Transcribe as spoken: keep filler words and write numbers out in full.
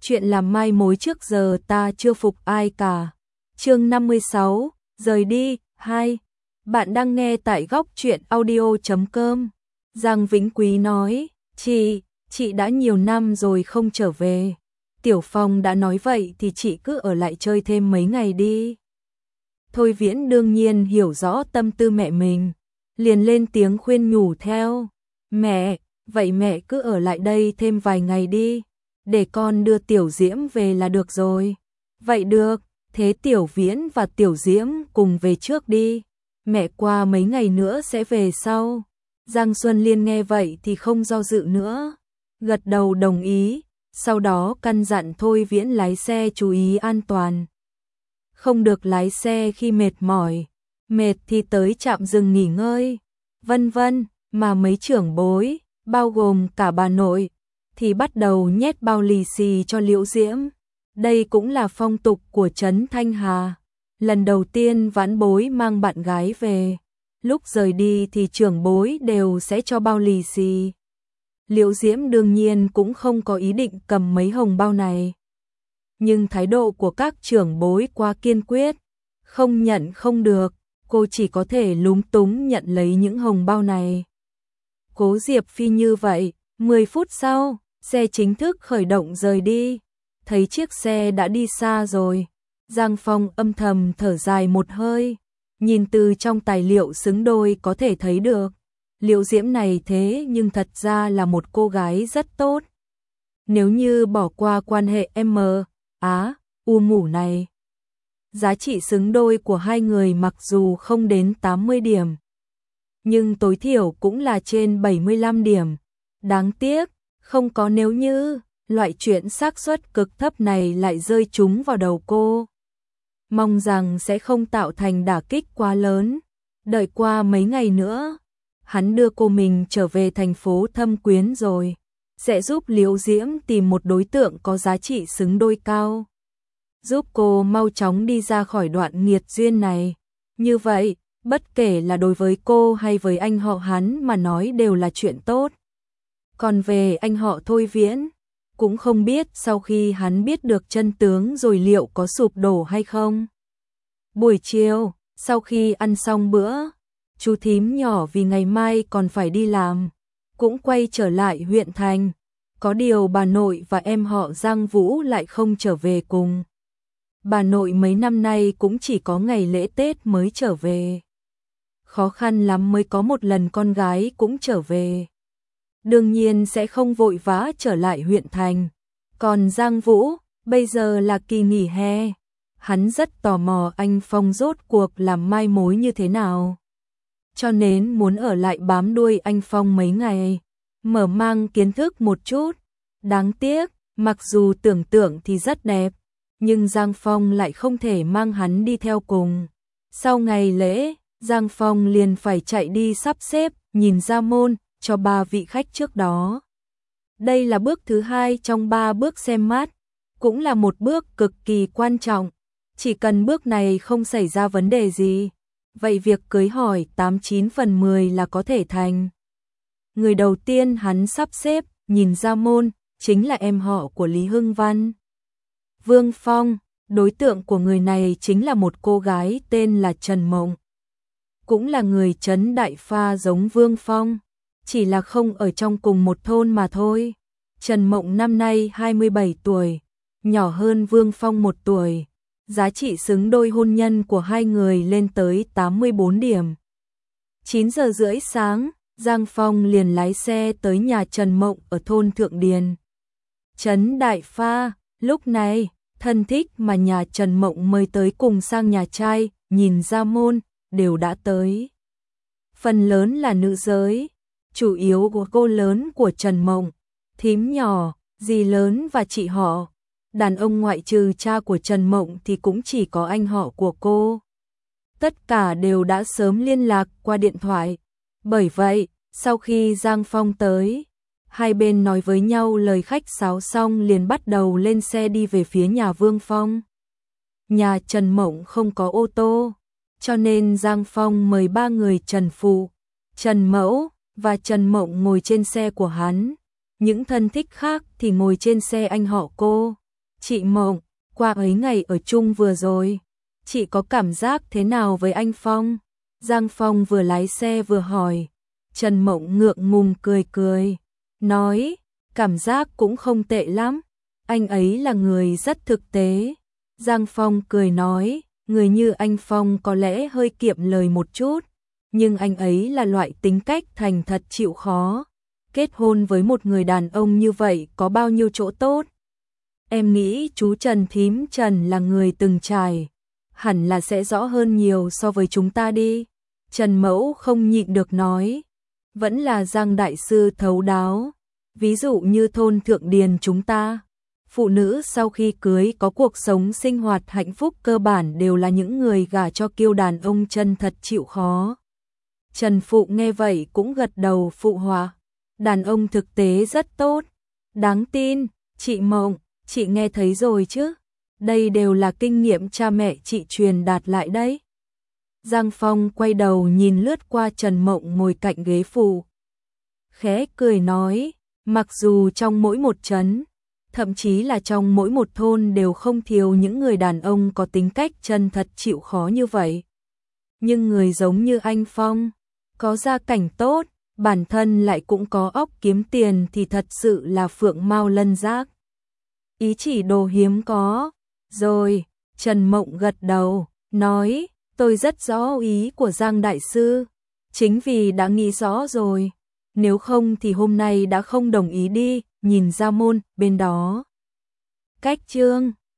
chuyện làm mai mối trước giờ ta chưa phục ai cả. Chương năm mươi sáu, rời đi, hai. Bạn đang nghe tại góc truyện audio chấm com. Giang Vĩnh Quý nói, chị, chị đã nhiều năm rồi không trở về. Tiểu Phong đã nói vậy thì chị cứ ở lại chơi thêm mấy ngày đi. Thôi Viễn đương nhiên hiểu rõ tâm tư mẹ mình, liền lên tiếng khuyên nhủ theo. Mẹ, vậy mẹ cứ ở lại đây thêm vài ngày đi, để con đưa Tiểu Diễm về là được rồi. Vậy được, thế Tiểu Viễn và Tiểu Diễm cùng về trước đi, mẹ qua mấy ngày nữa sẽ về sau. Giang Xuân Liên nghe vậy thì không do dự nữa, gật đầu đồng ý, sau đó căn dặn Thôi Viễn lái xe chú ý an toàn. Không được lái xe khi mệt mỏi, mệt thì tới trạm dừng nghỉ ngơi, vân vân, mà mấy trưởng bối, bao gồm cả bà nội, thì bắt đầu nhét bao lì xì cho Liễu Diễm. Đây cũng là phong tục của trấn Thanh Hà. Lần đầu tiên vãn bối mang bạn gái về, lúc rời đi thì trưởng bối đều sẽ cho bao lì xì. Liễu Diễm đương nhiên cũng không có ý định cầm mấy hồng bao này. Nhưng thái độ của các trưởng bối quá kiên quyết, không nhận không được, cô chỉ có thể lúng túng nhận lấy những hồng bao này. Cố Diệp Phi như vậy, mười phút sau, xe chính thức khởi động rời đi. Thấy chiếc xe đã đi xa rồi, Giang Phong âm thầm thở dài một hơi, nhìn từ trong tài liệu xứng đôi có thể thấy được, Liễu Diễm này thế nhưng thật ra là một cô gái rất tốt. Nếu như bỏ qua quan hệ M, Á, U mủ này, giá trị xứng đôi của hai người mặc dù không đến tám mươi điểm, nhưng tối thiểu cũng là trên bảy mươi lăm điểm. Đáng tiếc, không có nếu như, loại chuyện xác suất cực thấp này lại rơi trúng vào đầu cô. Mong rằng sẽ không tạo thành đả kích quá lớn. Đợi qua mấy ngày nữa, hắn đưa cô mình trở về thành phố Thâm Quyến rồi, sẽ giúp Liễu Diễm tìm một đối tượng có giá trị xứng đôi cao, giúp cô mau chóng đi ra khỏi đoạn nghiệt duyên này. Như vậy, bất kể là đối với cô hay với anh họ hắn mà nói đều là chuyện tốt. Còn về anh họ Thôi Viễn, cũng không biết sau khi hắn biết được chân tướng rồi liệu có sụp đổ hay không. Buổi chiều, sau khi ăn xong bữa, chú thím nhỏ vì ngày mai còn phải đi làm, cũng quay trở lại huyện thành. Có điều bà nội và em họ Giang Vũ lại không trở về cùng. Bà nội mấy năm nay cũng chỉ có ngày lễ Tết mới trở về. Khó khăn lắm mới có một lần con gái cũng trở về. Đương nhiên sẽ không vội vã trở lại huyện thành. Còn Giang Vũ, bây giờ là kỳ nghỉ hè. Hắn rất tò mò anh Phong rốt cuộc làm mai mối như thế nào, cho nên muốn ở lại bám đuôi anh Phong mấy ngày, mở mang kiến thức một chút. Đáng tiếc, mặc dù tưởng tượng thì rất đẹp, nhưng Giang Phong lại không thể mang hắn đi theo cùng. Sau ngày lễ, Giang Phong liền phải chạy đi sắp xếp, nhìn ra môn cho ba vị khách trước đó. Đây là bước thứ hai trong ba bước xem mắt, cũng là một bước cực kỳ quan trọng. Chỉ cần bước này không xảy ra vấn đề gì, vậy việc cưới hỏi tám chín phần mười là có thể thành. Người đầu tiên hắn sắp xếp, nhìn ra môn, chính là em họ của Lý Hưng Văn, Vương Phong. Đối tượng của người này chính là một cô gái tên là Trần Mộng, cũng là người trấn Đại Pha giống Vương Phong, chỉ là không ở trong cùng một thôn mà thôi. Trần Mộng năm nay hai mươi bảy tuổi, nhỏ hơn Vương Phong một tuổi. Giá trị xứng đôi hôn nhân của hai người lên tới tám mươi bốn điểm. chín giờ rưỡi sáng, Giang Phong liền lái xe tới nhà Trần Mộng ở thôn Thượng Điền, trấn Đại Pha. Lúc này, thân thích mà nhà Trần Mộng mời tới cùng sang nhà trai, nhìn ra môn, đều đã tới. Phần lớn là nữ giới, chủ yếu của cô lớn của Trần Mộng, thím nhỏ, dì lớn và chị họ. Đàn ông ngoại trừ cha của Trần Mộng thì cũng chỉ có anh họ của cô. Tất cả đều đã sớm liên lạc qua điện thoại. Bởi vậy, sau khi Giang Phong tới, hai bên nói với nhau lời khách sáo xong liền bắt đầu lên xe đi về phía nhà Vương Phong. Nhà Trần Mộng không có ô tô, cho nên Giang Phong mời ba người Trần Phụ, Trần Mẫu và Trần Mộng ngồi trên xe của hắn. Những thân thích khác thì ngồi trên xe anh họ cô. Chị Mộng, qua ấy ngày ở chung vừa rồi, chị có cảm giác thế nào với anh Phong? Giang Phong vừa lái xe vừa hỏi. Trần Mộng ngượng ngùng cười cười, nói, cảm giác cũng không tệ lắm, anh ấy là người rất thực tế. Giang Phong cười nói, người như anh Phong có lẽ hơi kiệm lời một chút, nhưng anh ấy là loại tính cách thành thật chịu khó. Kết hôn với một người đàn ông như vậy có bao nhiêu chỗ tốt? Em nghĩ chú Trần thím Trần là người từng trải, hẳn là sẽ rõ hơn nhiều so với chúng ta đi. Trần Mẫu không nhịn được nói, vẫn là Giang đại sư thấu đáo. Ví dụ như thôn Thượng Điền chúng ta, phụ nữ sau khi cưới có cuộc sống sinh hoạt hạnh phúc cơ bản đều là những người gả cho kiêu đàn ông chân thật chịu khó. Trần Phụ nghe vậy cũng gật đầu phụ họa, đàn ông thực tế rất tốt, đáng tin. Chị Mộng, chị nghe thấy rồi chứ, đây đều là kinh nghiệm cha mẹ chị truyền đạt lại đấy. Giang Phong quay đầu nhìn lướt qua Trần Mộng ngồi cạnh ghế phụ, khẽ cười nói, mặc dù trong mỗi một trấn, thậm chí là trong mỗi một thôn đều không thiếu những người đàn ông có tính cách chân thật chịu khó như vậy. Nhưng người giống như anh Phong, có gia cảnh tốt, bản thân lại cũng có óc kiếm tiền thì thật sự là phượng mao lân giác. Ý chỉ đồ hiếm có. Rồi, Trần Mộng gật đầu, nói, tôi rất rõ ý của Giang đại sư, chính vì đã nghĩ rõ rồi, nếu không thì hôm nay đã không đồng ý đi, nhìn ra môn bên đó. Cách Trương